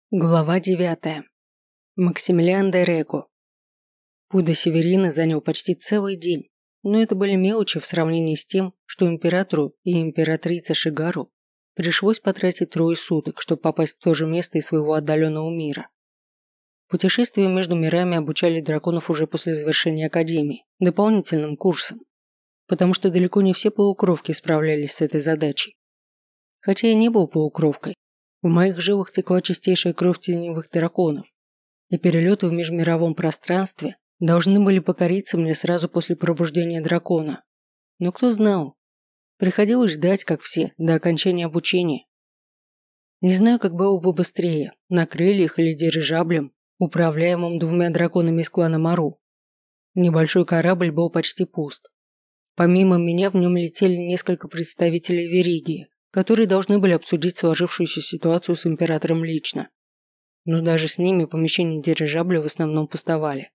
Глава 9. Максимилиан де Рего. Путь до Северины занял почти целый день, но это были мелочи в сравнении с тем, что императору и императрице Шигару пришлось потратить 3 суток, чтобы попасть в то же место из своего отдаленного мира. Путешествия между мирами обучали драконов уже после завершения Академии, дополнительным курсом, потому что далеко не все полукровки справлялись с этой задачей. Хотя я не был полукровкой, в моих жилах текла чистейшая кровь теневых драконов, и перелеты в межмировом пространстве должны были покориться мне сразу после пробуждения дракона. Но кто знал? Приходилось ждать, как все, до окончания обучения. Не знаю, как было бы быстрее, на крыльях или дирижаблем, управляемым 2 драконами из клана Мару. Небольшой корабль был почти пуст. Помимо меня в нем летели несколько представителей Веригии, которые должны были обсудить сложившуюся ситуацию с императором лично. Но даже с ними помещения дирижабля в основном пустовали.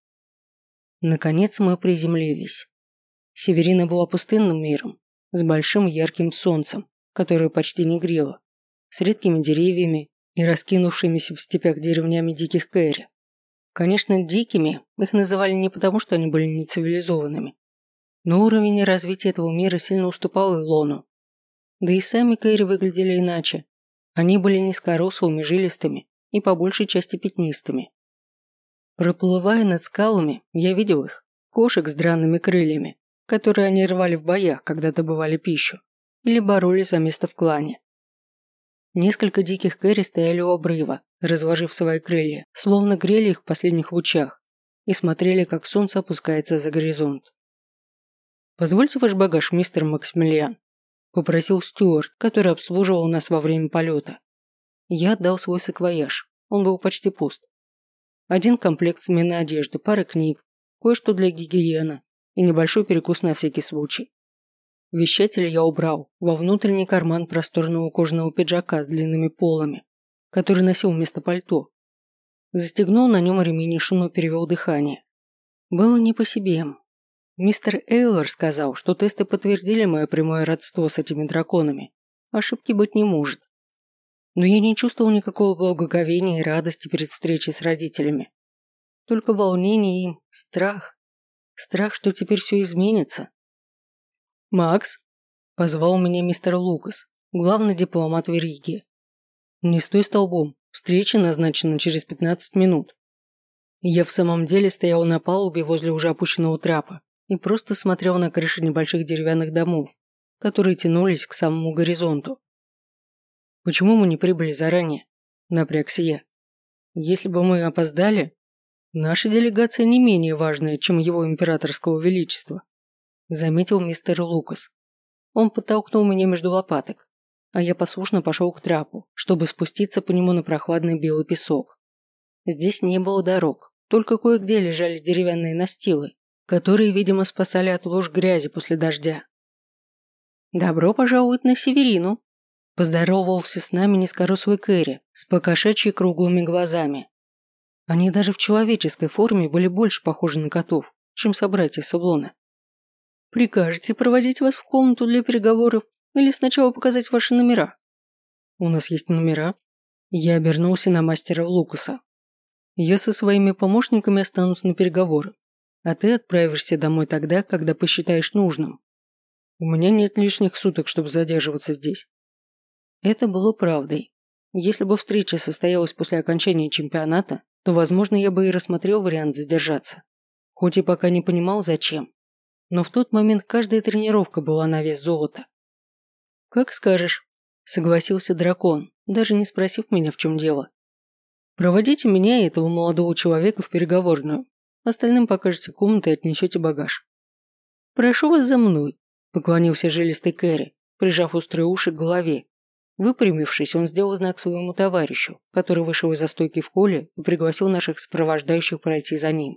Наконец мы приземлились. Северина была пустынным миром, с большим ярким солнцем, которое почти не грело, с редкими деревьями и раскинувшимися в степях деревнями диких кэри. Конечно, дикими их называли не потому, что они были нецивилизованными, но уровень развития этого мира сильно уступал Илону. Да и сами кэри выглядели иначе. Они были низкорослыми, жилистыми и по большей части пятнистыми. Проплывая над скалами, я видел их, кошек с драными крыльями, которые они рвали в боях, когда добывали пищу, или боролись за место в клане. Несколько диких кэри стояли у обрыва, разложив свои крылья, словно грели их в последних лучах, и смотрели, как солнце опускается за горизонт. «Позвольте ваш багаж, мистер Максимилиан», – попросил стюард, который обслуживал нас во время полета. Я отдал свой саквояж, он был почти пуст. 1 комплект сменной одежды, пара книг, кое-что для гигиены и небольшой перекус на всякий случай. Вещатель я убрал во внутренний карман просторного кожаного пиджака с длинными полами, который носил вместо пальто. Застегнул на нем ремень и шумно перевел дыхание. Было не по себе. Мистер Эйлор сказал, что тесты подтвердили мое прямое родство с этими драконами. Ошибки быть не может. Но я не чувствовал никакого благоговения и радости перед встречей с родителями. Только волнение и страх. Страх, что теперь все изменится. «Макс», – позвал меня мистер Лукас, главный дипломат Веригии. «Не стой столбом, встреча назначена через 15 минут». Я в самом деле стоял на палубе возле уже опущенного трапа и просто смотрел на крыши небольших деревянных домов, которые тянулись к самому горизонту. «Почему мы не прибыли заранее?» – напрягся я. «Если бы мы опоздали, наша делегация не менее важная, чем его императорского величества», – заметил мистер Лукас. Он подтолкнул меня между лопаток, а я послушно пошел к трапу, чтобы спуститься по нему на прохладный белый песок. Здесь не было дорог, только кое-где лежали деревянные настилы, которые, видимо, спасали от луж грязи после дождя. «Добро пожаловать на Северину», – поздоровался с нами низкорослый кэри с покошачьи круглыми глазами. Они даже в человеческой форме были больше похожи на котов, чем собратья Саблона. «Прикажете проводить вас в комнату для переговоров или сначала показать ваши номера?» «У нас есть номера». Я обернулся на мастера Лукаса. «Я со своими помощниками останусь на переговоры, а ты отправишься домой тогда, когда посчитаешь нужным. У меня нет лишних суток, чтобы задерживаться здесь». Это было правдой. Если бы встреча состоялась после окончания чемпионата, то, возможно, я бы и рассмотрел вариант задержаться. Хоть и пока не понимал, зачем. Но в тот момент каждая тренировка была на вес золота. «Как скажешь», – согласился дракон, даже не спросив меня, в чем дело. «Проводите меня и этого молодого человека в переговорную. Остальным покажете комнаты и отнесете багаж». «Прошу вас за мной», – поклонился жилистый кэри, прижав острые уши к голове. Выпрямившись, он сделал знак своему товарищу, который вышел из застойки в холле и пригласил наших сопровождающих пройти за ним.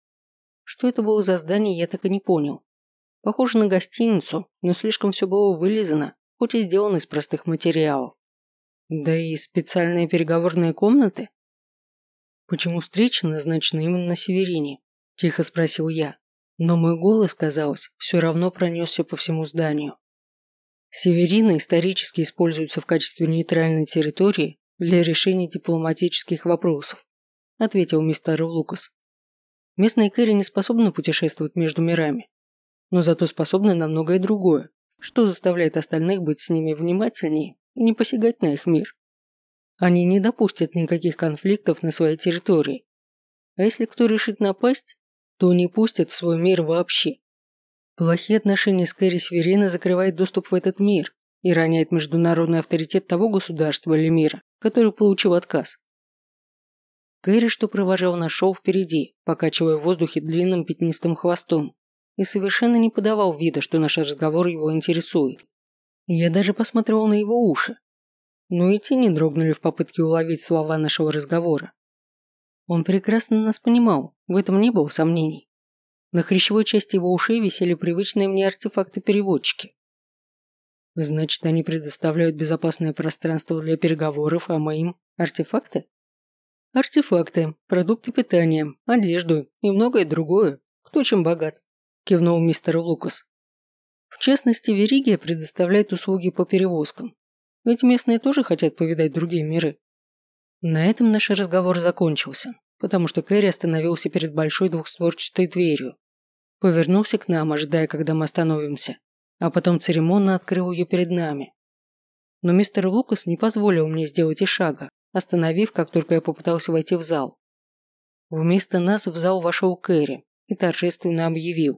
Что это было за здание, я так и не понял. Похоже на гостиницу, но слишком все было вылизано, хоть и сделано из простых материалов. Да и специальные переговорные комнаты. «Почему встреча назначена именно на Северине?» – тихо спросил я. Но мой голос, казалось, все равно пронесся по всему зданию. Северина исторически используется в качестве нейтральной территории для решения дипломатических вопросов», – ответил мистер Лукас. «Местные Кэрри не способны путешествовать между мирами, но зато способны на многое другое, что заставляет остальных быть с ними внимательнее и не посягать на их мир. Они не допустят никаких конфликтов на своей территории. А если кто решит напасть, то не пустят в свой мир вообще. Плохие отношения с Кэрри Северина закрывают доступ в этот мир и роняет международный авторитет того государства или мира, который получил отказ». Кэрри, что провожал нас, шел впереди, покачивая в воздухе длинным пятнистым хвостом, и совершенно не подавал вида, что наш разговор его интересует. Я даже посмотрел на его уши, но и те не дрогнули в попытке уловить слова нашего разговора. Он прекрасно нас понимал, в этом не было сомнений. На хрящевой части его ушей висели привычные мне артефакты-переводчики. Значит, они предоставляют безопасное пространство для переговоров, а мы им – артефакты? Артефакты, продукты питания, одежду и многое другое. Кто чем богат, кивнул мистер Лукас. В частности, Веригия предоставляет услуги по перевозкам. Ведь местные тоже хотят повидать другие миры. На этом наш разговор закончился, потому что Кэрри остановился перед большой двухстворчатой дверью. Повернулся к нам, ожидая, когда мы остановимся, а потом церемонно открыл ее перед нами. Но мистер Лукас не позволил мне сделать и шага, остановив, как только я попытался войти в зал. Вместо нас в зал вошел Кэрри и торжественно объявил: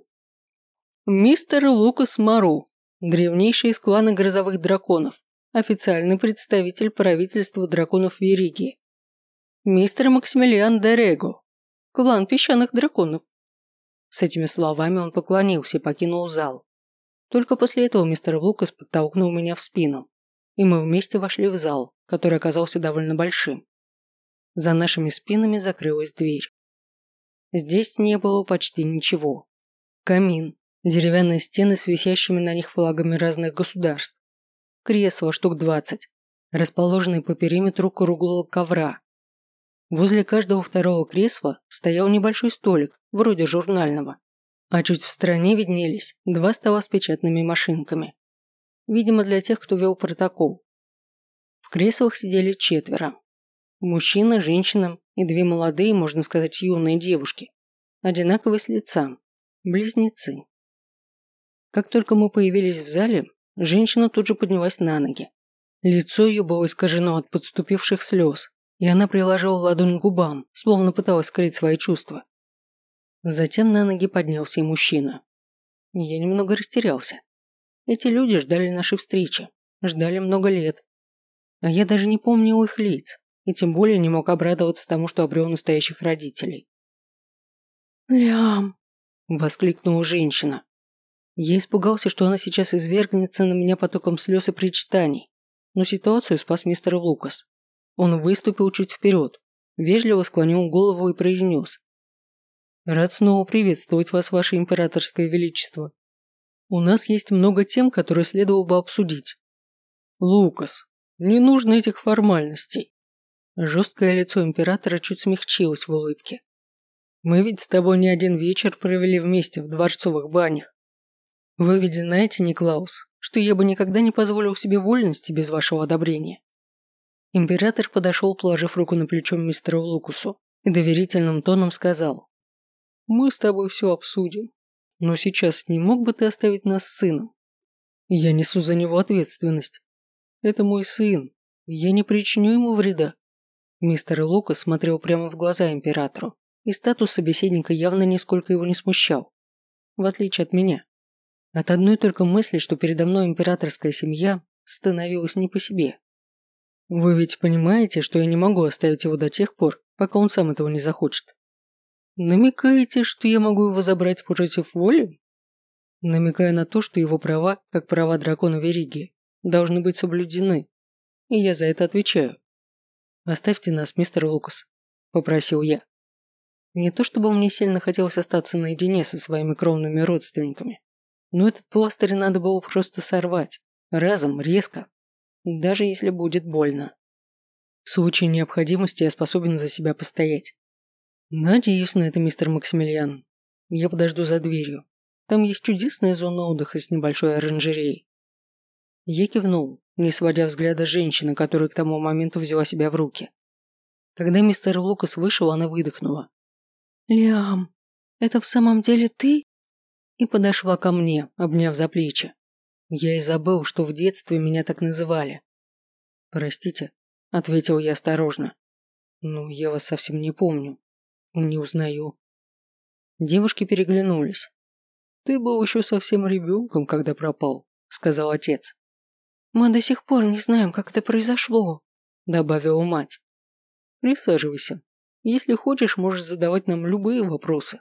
«Мистер Лукас Мару, древнейший из клана Грозовых Драконов, официальный представитель правительства драконов Веригии. Мистер Максимилиан де Рего, клан Песчаных Драконов». С этими словами он поклонился и покинул зал. Только после этого мистер Лукас подтолкнул меня в спину, и мы вместе вошли в зал, который оказался довольно большим. За нашими спинами закрылась дверь. Здесь не было почти ничего. Камин, деревянные стены с висящими на них флагами разных государств, кресла штук 20, расположенные по периметру круглого ковра. Возле каждого второго кресла стоял небольшой столик, вроде журнального, а чуть в стороне виднелись 2 стола с печатными машинками. Видимо, для тех, кто вел протокол. В креслах сидели 4. Мужчина, женщина и 2 молодые, можно сказать, юные девушки. Одинаковые с лица. Близнецы. Как только мы появились в зале, женщина тут же поднялась на ноги. Лицо ее было искажено от подступивших слез, и она приложила ладонь к губам, словно пыталась скрыть свои чувства. Затем на ноги поднялся и мужчина. Я немного растерялся. Эти люди ждали нашей встречи, ждали много лет. А я даже не помнил их лиц, и тем более не мог обрадоваться тому, что обрел настоящих родителей. «Лям!» – воскликнула женщина. Я испугался, что она сейчас извергнется на меня потоком слез и причитаний, но ситуацию спас мистер Лукас. Он выступил чуть вперед, вежливо склонил голову и произнес: «Рад снова приветствовать вас, ваше императорское величество. У нас есть много тем, которые следовало бы обсудить. Лукас, не нужно этих формальностей». Жесткое лицо императора чуть смягчилось в улыбке. «Мы ведь с тобой не один вечер провели вместе в дворцовых банях. Вы ведь знаете, Никлаус, что я бы никогда не позволил себе вольности без вашего одобрения». Император подошел, положив руку на плечо мистеру Лукасу, и доверительным тоном сказал: «Мы с тобой все обсудим, но сейчас не мог бы ты оставить нас с сыном? Я несу за него ответственность. Это мой сын, я не причиню ему вреда». Мистер Лукас смотрел прямо в глаза императору, и статус собеседника явно нисколько его не смущал, в отличие от меня. От одной только мысли, что передо мной императорская семья, становилась не по себе. «Вы ведь понимаете, что я не могу оставить его до тех пор, пока он сам этого не захочет? Намекаете, что я могу его забрать против воли?» Намекая на то, что его права, как права дракона Веригии, должны быть соблюдены. И я за это отвечаю. «Оставьте нас, мистер Лукас», – попросил я. Не то чтобы мне сильно хотелось остаться наедине со своими кровными родственниками, но этот пластырь надо было просто сорвать, разом, резко, даже если будет больно. В случае необходимости я способен за себя постоять. Надеюсь на это, мистер Максимилиан. Я подожду за дверью. Там есть чудесная зона отдыха с небольшой оранжереей. Я кивнул не сводя взгляда с женщины, которая к тому моменту взяла себя в руки. Когда мистер Лукас вышел, она выдохнула. «Лиам, это в самом деле ты?» И подошла ко мне, обняв за плечи. Я и забыл, что в детстве меня так называли. «Простите», – ответил я осторожно. «Ну, я вас совсем не помню. Не узнаю». Девушки переглянулись. «Ты был еще совсем ребенком, когда пропал», – сказал отец. «Мы до сих пор не знаем, как это произошло», – добавила мать. «Присаживайся. Если хочешь, можешь задавать нам любые вопросы».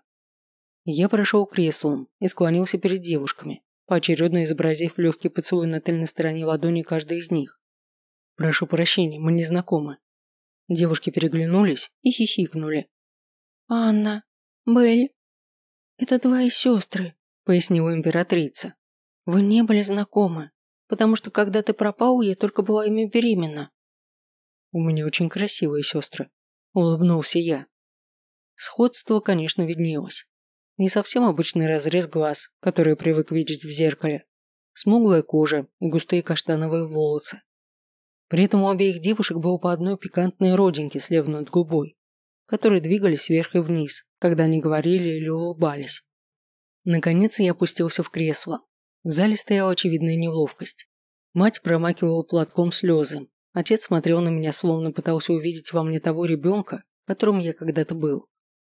Я прошел к креслу и склонился перед девушками, поочередно изобразив легкий поцелуй на тыльной стороне ладони каждой из них. «Прошу прощения, мы не знакомы». Девушки переглянулись и хихикнули. «Анна, Белль, это твои сестры», – пояснила императрица. «Вы не были знакомы, потому что когда ты пропал, я только была ими беременна». «У меня очень красивые сестры», – улыбнулся я. Сходство, конечно, виднелось. Не совсем обычный разрез глаз, который я привык видеть в зеркале, смуглая кожа и густые каштановые волосы. При этом у обеих девушек было по одной пикантной родинке слева над губой, которые двигались вверх и вниз, когда они говорили или улыбались. Наконец я опустился в кресло. В зале стояла очевидная неловкость. Мать промакивала платком слезы. Отец смотрел на меня, словно пытался увидеть во мне того ребенка, которым я когда-то был.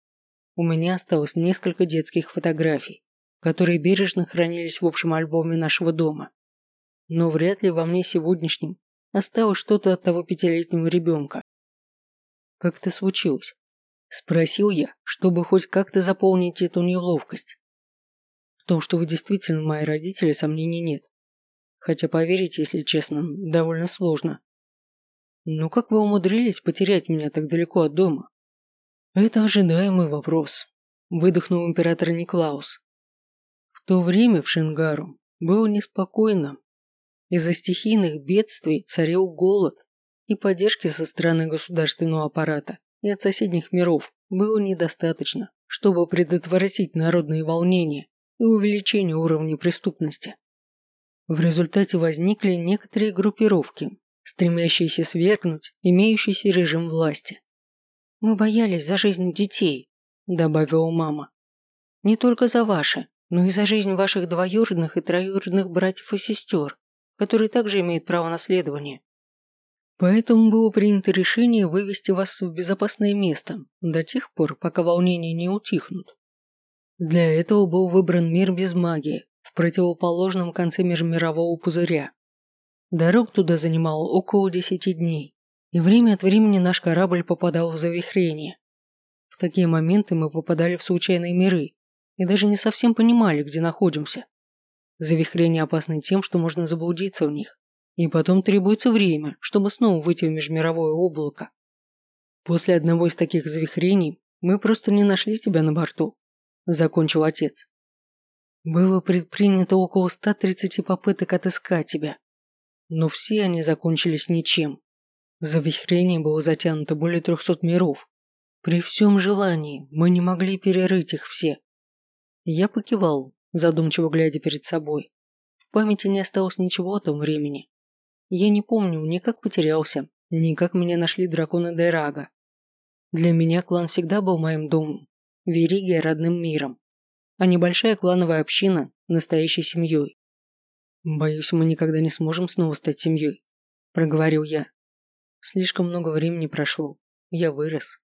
У меня осталось несколько детских фотографий, которые бережно хранились в общем альбоме нашего дома. Но вряд ли во мне сегодняшнем осталось что-то от того 5-летнего ребенка. «Как это случилось?» – спросил я, чтобы хоть как-то заполнить эту неловкость. В том, что вы действительно мои родители, сомнений нет. Хотя поверить, если честно, довольно сложно. Но как вы умудрились потерять меня так далеко от дома? Это ожидаемый вопрос, выдохнул император Никлаус. В то время в Шингару было неспокойно. Из-за стихийных бедствий царил голод, и поддержки со стороны государственного аппарата и от соседних миров было недостаточно, чтобы предотвратить народные волнения и увеличение уровня преступности. В результате возникли некоторые группировки, стремящиеся свергнуть имеющийся режим власти. «Мы боялись за жизнь детей», – добавила мама. «Не только за ваши, но и за жизнь ваших двоюродных и троюродных братьев и сестер, которые также имеют право наследования. Поэтому было принято решение вывести вас в безопасное место до тех пор, пока волнения не утихнут. Для этого был выбран мир без магии, в противоположном конце межмирового пузыря. Дорог туда занимало около 10 дней, и время от времени наш корабль попадал в завихрение. В такие моменты мы попадали в случайные миры и даже не совсем понимали, где находимся. Завихрения опасны тем, что можно заблудиться в них, и потом требуется время, чтобы снова выйти в межмировое облако. После одного из таких завихрений мы просто не нашли тебя на борту, закончил отец. Было предпринято около 130 попыток отыскать тебя, но все они закончились ничем. Завихрение было затянуто более 300 миров. При всем желании мы не могли перерыть их все. Я покивал, задумчиво глядя перед собой. В памяти не осталось ничего о том времени. Я не помню ни как потерялся, ни как меня нашли драконы Дайрага. Для меня клан всегда был моим домом, Веригия родным миром, а небольшая клановая община – настоящей семьей. «Боюсь, мы никогда не сможем снова стать семьей», – проговорил я. Слишком много времени прошло. Я вырос.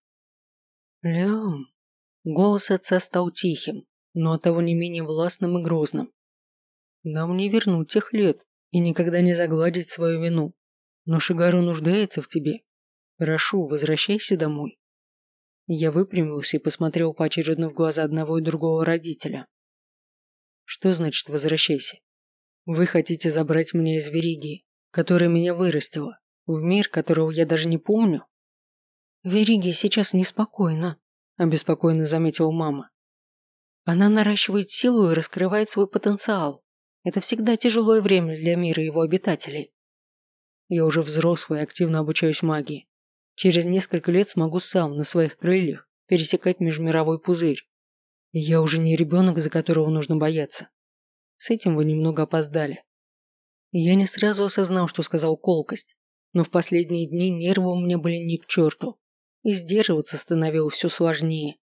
Лям. Голос отца стал тихим, но оттого не менее властным и грозным. Нам не вернуть тех лет и никогда не загладить свою вину. Но Шигару нуждается в тебе. Прошу, возвращайся домой. Я выпрямился и посмотрел поочередно в глаза одного и другого родителя. Что значит возвращайся? Вы хотите забрать меня из Веригии, которая меня вырастила, в мир, которого я даже не помню? Веригия сейчас неспокойна, обеспокоенно заметила мама. Она наращивает силу и раскрывает свой потенциал. Это всегда тяжелое время для мира и его обитателей. Я уже взрослый и активно обучаюсь магии. Через несколько лет смогу сам на своих крыльях пересекать межмировой пузырь. И я уже не ребенок, за которого нужно бояться. С этим вы немного опоздали. Я не сразу осознал, что сказал колкость, но в последние дни нервы у меня были ни к черту, и сдерживаться становилось все сложнее.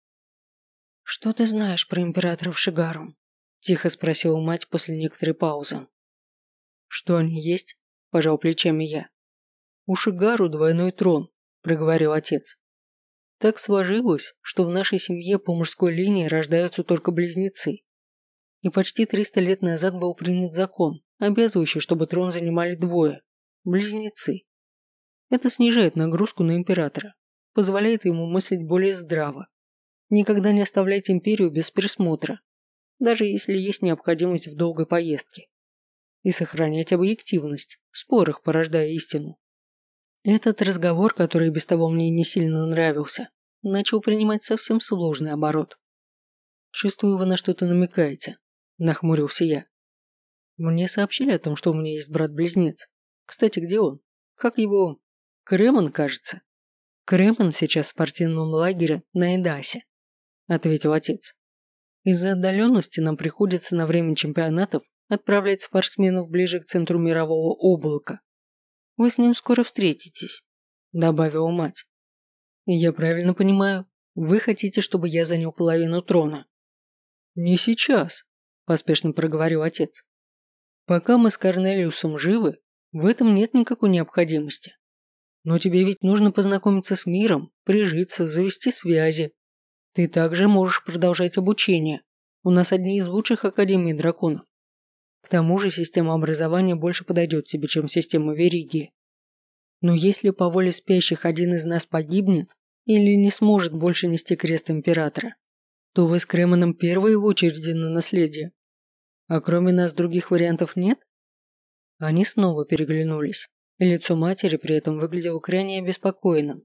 «Что ты знаешь про императоров Шигару?» – тихо спросила мать после некоторой паузы. «Что они есть?» – пожал плечами я. «У Шигару двойной трон», – проговорил отец. «Так сложилось, что в нашей семье по мужской линии рождаются только близнецы. И почти 300 лет назад был принят закон, обязывающий, чтобы трон занимали двое – близнецы. Это снижает нагрузку на императора, позволяет ему мыслить более здраво. Никогда не оставлять империю без присмотра, даже если есть необходимость в долгой поездке. И сохранять объективность, в спорах порождая истину. Этот разговор, который без того мне не сильно нравился, начал принимать совсем сложный оборот. «Чувствую, вы на что-то намекаете», – нахмурился я. «Мне сообщили о том, что у меня есть брат-близнец. Кстати, где он? Как его? Кремон, кажется». «Кремон сейчас в спортивном лагере на Эдасе», – ответил отец. «Из-за отдаленности нам приходится на время чемпионатов отправлять спортсменов ближе к центру мирового облака. Вы с ним скоро встретитесь», – добавила мать. «Я правильно понимаю, вы хотите, чтобы я занял половину трона?» «Не сейчас», – поспешно проговорил отец. «Пока мы с Корнелиусом живы, в этом нет никакой необходимости. Но тебе ведь нужно познакомиться с миром, прижиться, завести связи. Ты также можешь продолжать обучение. У нас одни из лучших академий драконов. К тому же система образования больше подойдет тебе, чем система Веригии. Но если по воле спящих один из нас погибнет или не сможет больше нести крест императора, то вы с Кремоном первые в очереди на наследие. А кроме нас других вариантов нет?» Они снова переглянулись, и лицо матери при этом выглядело крайне обеспокоенным.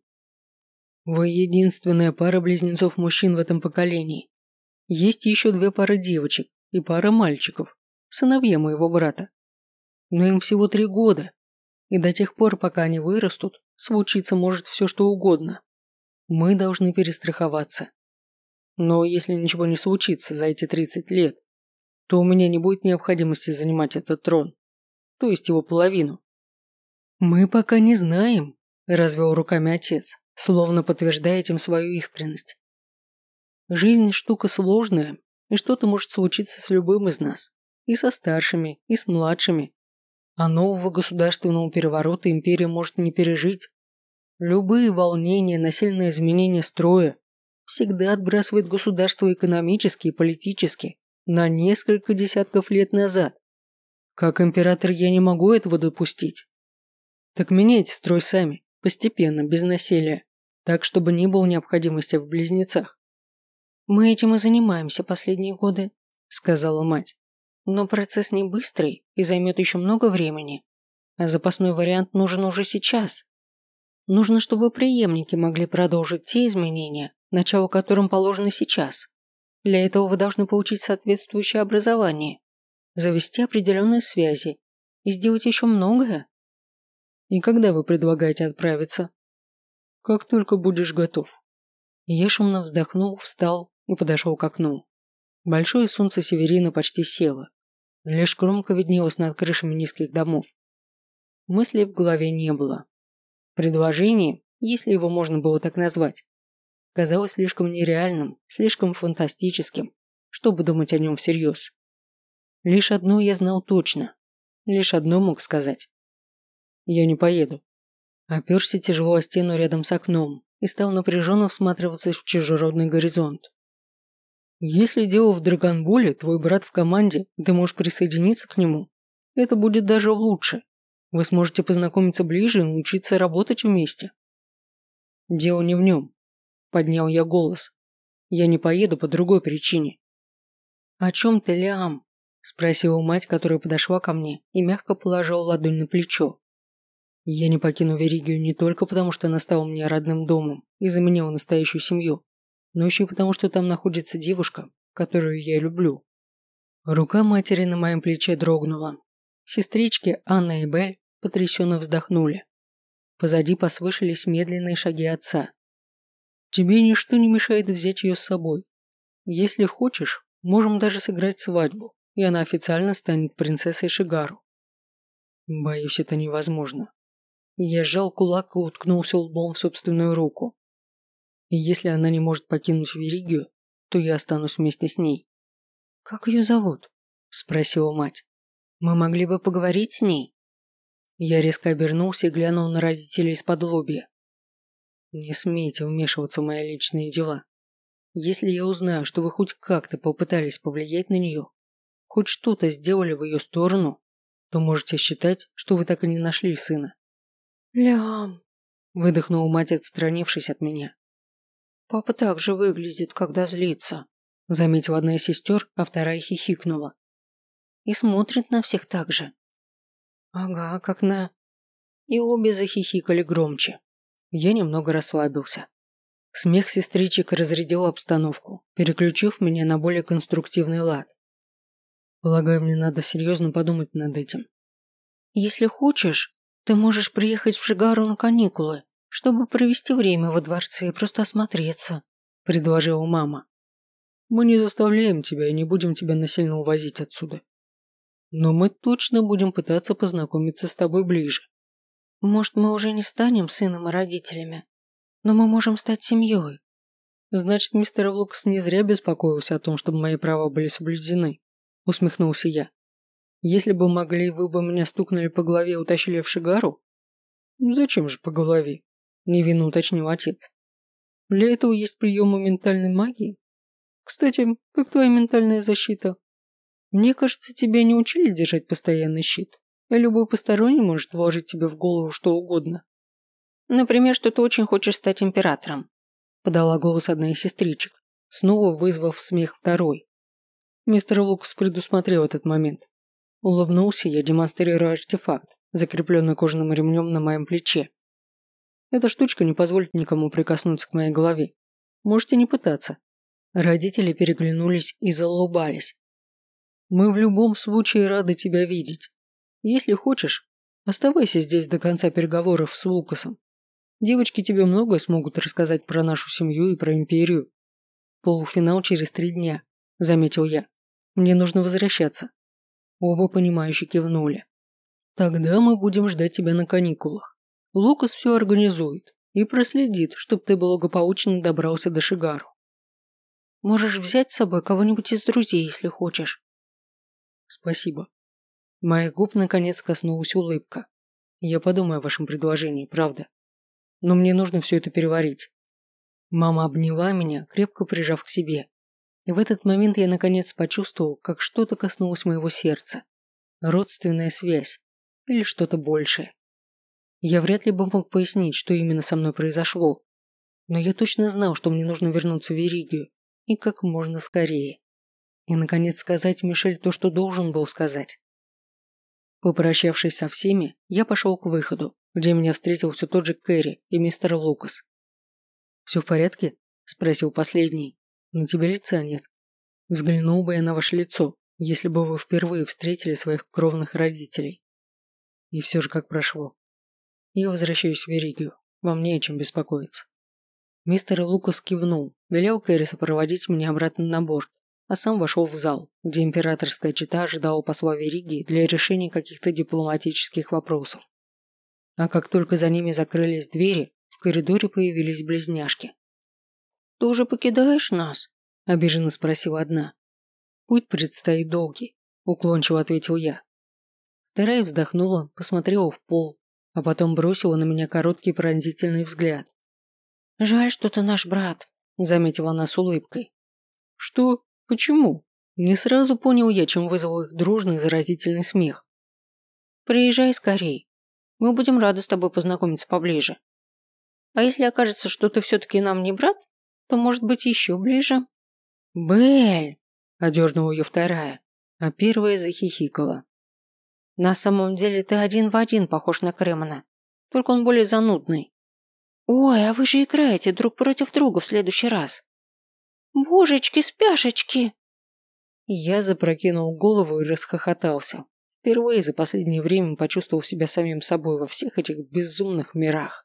«Вы единственная пара близнецов-мужчин в этом поколении. Есть еще 2 пары девочек и пара мальчиков, сыновья моего брата. Но им всего 3 года, и до тех пор, пока они вырастут, случиться может все что угодно. Мы должны перестраховаться. Но если ничего не случится за эти 30 лет, то у меня не будет необходимости занимать этот трон, то есть его половину». «Мы пока не знаем», – развел руками отец, словно подтверждая этим свою искренность. «Жизнь штука сложная, и что-то может случиться с любым из нас, и со старшими, и с младшими. А нового государственного переворота империя может не пережить. Любые волнения, насильные изменения строя всегда отбрасывает государство экономически и политически на несколько десятков лет назад. Как император я не могу этого допустить. Так меняйте строй сами, постепенно, без насилия, так, чтобы не было необходимости в близнецах». «Мы этим и занимаемся последние годы», – сказала мать. «Но процесс не быстрый и займет еще много времени. А запасной вариант нужен уже сейчас. Нужно, чтобы преемники могли продолжить те изменения, начало которым положено сейчас. Для этого вы должны получить соответствующее образование, завести определенные связи и сделать еще многое». «И когда вы предлагаете отправиться?» «Как только будешь готов». Я шумно вздохнул, встал и подошел к окну. Большое солнце Северина почти село. Лишь кромка виднелась над крышами низких домов. Мыслей в голове не было. Предложение, если его можно было так назвать, казалось слишком нереальным, слишком фантастическим, чтобы думать о нем всерьез. Лишь одно я знал точно. Лишь одно мог сказать. «Я не поеду». Оперся тяжело о стену рядом с окном и стал напряженно всматриваться в чужеродный горизонт. «Если дело в Драгонболе, твой брат в команде, и ты можешь присоединиться к нему, это будет даже лучше. Вы сможете познакомиться ближе и научиться работать вместе». «Дело не в нем», – поднял я голос. «Я не поеду по другой причине». «О чем ты, Лиам?» – спросила мать, которая подошла ко мне и мягко положила ладонь на плечо. «Я не покину Веригию не только потому, что она стала мне родным домом и заменила настоящую семью, но еще и потому, что там находится девушка, которую я люблю». Рука матери на моем плече дрогнула. Сестрички Анна и Бель потрясенно вздохнули. Позади послышались медленные шаги отца. «Тебе ничто не мешает взять ее с собой. Если хочешь, можем даже сыграть свадьбу, и она официально станет принцессой Шигару». Боюсь, это невозможно. Я сжал кулак и уткнулся лбом в собственную руку. И если она не может покинуть Веригию, то я останусь вместе с ней. «Как ее зовут?» – спросила мать. «Мы могли бы поговорить с ней?» Я резко обернулся и глянул на родителей из-под лобья. «Не смейте вмешиваться в мои личные дела. Если я узнаю, что вы хоть как-то попытались повлиять на нее, хоть что-то сделали в ее сторону, то можете считать, что вы так и не нашли сына». «Лям», – выдохнула мать, отстранившись от меня. «Папа так же выглядит, когда злится», – заметила одна из сестер, а вторая хихикнула. «И смотрит на всех так же». «Ага, как на...» И обе захихикали громче. Я немного расслабился. Смех сестричек разрядил обстановку, переключив меня на более конструктивный лад. Полагаю, мне надо серьезно подумать над этим. «Если хочешь, ты можешь приехать в Шигару на каникулы, чтобы провести время во дворце и просто осмотреться», – предложила мама. «Мы не заставляем тебя и не будем тебя насильно увозить отсюда. Но мы точно будем пытаться познакомиться с тобой ближе». «Может, мы уже не станем сыном и родителями, но мы можем стать семьей». «Значит, мистер Лукас не зря беспокоился о том, чтобы мои права были соблюдены», – усмехнулся я. «Если бы могли, вы бы меня стукнули по голове и утащили в Шигару?» «Зачем же по голове?» – невинно уточнил отец. «Для этого есть приемы ментальной магии. Кстати, как твоя ментальная защита? Мне кажется, тебя не учили держать постоянный щит, и любой посторонний может вложить тебе в голову что угодно». «Например, что ты очень хочешь стать императором», – подала голос одна из сестричек, снова вызвав смех второй. Мистер Лукас предусмотрел этот момент. Улыбнулся я, демонстрируя артефакт, закрепленный кожаным ремнем на моем плече. Эта штучка не позволит никому прикоснуться к моей голове. Можете не пытаться. Родители переглянулись и заулыбались. Мы в любом случае рады тебя видеть. Если хочешь, оставайся здесь до конца переговоров с Лукасом. Девочки тебе многое смогут рассказать про нашу семью и про империю. Полуфинал через 3 дня, заметил я. Мне нужно возвращаться. Оба понимающе кивнули. Тогда мы будем ждать тебя на каникулах. Лукас все организует и проследит, чтобы ты благополучно добрался до Шигару. Можешь взять с собой кого-нибудь из друзей, если хочешь. Спасибо. Моих губ наконец коснулась улыбка. Я подумаю о вашем предложении, правда. Но мне нужно все это переварить. Мама обняла меня, крепко прижав к себе. И в этот момент я наконец почувствовал, как что-то коснулось моего сердца. Родственная связь. Или что-то большее. Я вряд ли бы мог пояснить, что именно со мной произошло. Но я точно знал, что мне нужно вернуться в Веригию. И как можно скорее. И наконец сказать Мишель то, что должен был сказать. Попрощавшись со всеми, я пошел к выходу, где меня встретил все тот же Кэрри и мистер Лукас. «Все в порядке?» – спросил последний. «На тебе лица нет. Взглянул бы я на ваше лицо, если бы вы впервые встретили своих кровных родителей. И все же как прошло. Я возвращаюсь в Веригию, вам не о чем беспокоиться». Мистер Лукас кивнул, велел Кэрри сопроводить меня обратно на борт, а сам вошел в зал, где императорская чета ожидала посла Веригии для решения каких-то дипломатических вопросов. А как только за ними закрылись двери, в коридоре появились близняшки. «Ты уже покидаешь нас?» – обиженно спросила одна. «Путь предстоит долгий», – уклончиво ответил я. Вторая вздохнула, посмотрела в пол, а потом бросила на меня короткий пронзительный взгляд. «Жаль, что ты наш брат», – заметила она с улыбкой. «Что? Почему?» Не сразу понял я, чем вызвал их дружный заразительный смех. «Приезжай скорей. Мы будем рады с тобой познакомиться поближе. А если окажется, что ты все-таки нам не брат, то, может быть, еще ближе». «Белль!» – одернула ее вторая, а первая захихикала. «На самом деле ты один в один похож на Кремона, только он более занудный». «Ой, а вы же играете друг против друга в следующий раз». «Божечки-спяшечки!» Я запрокинул голову и расхохотался. Впервые за последнее время почувствовал себя самим собой во всех этих безумных мирах.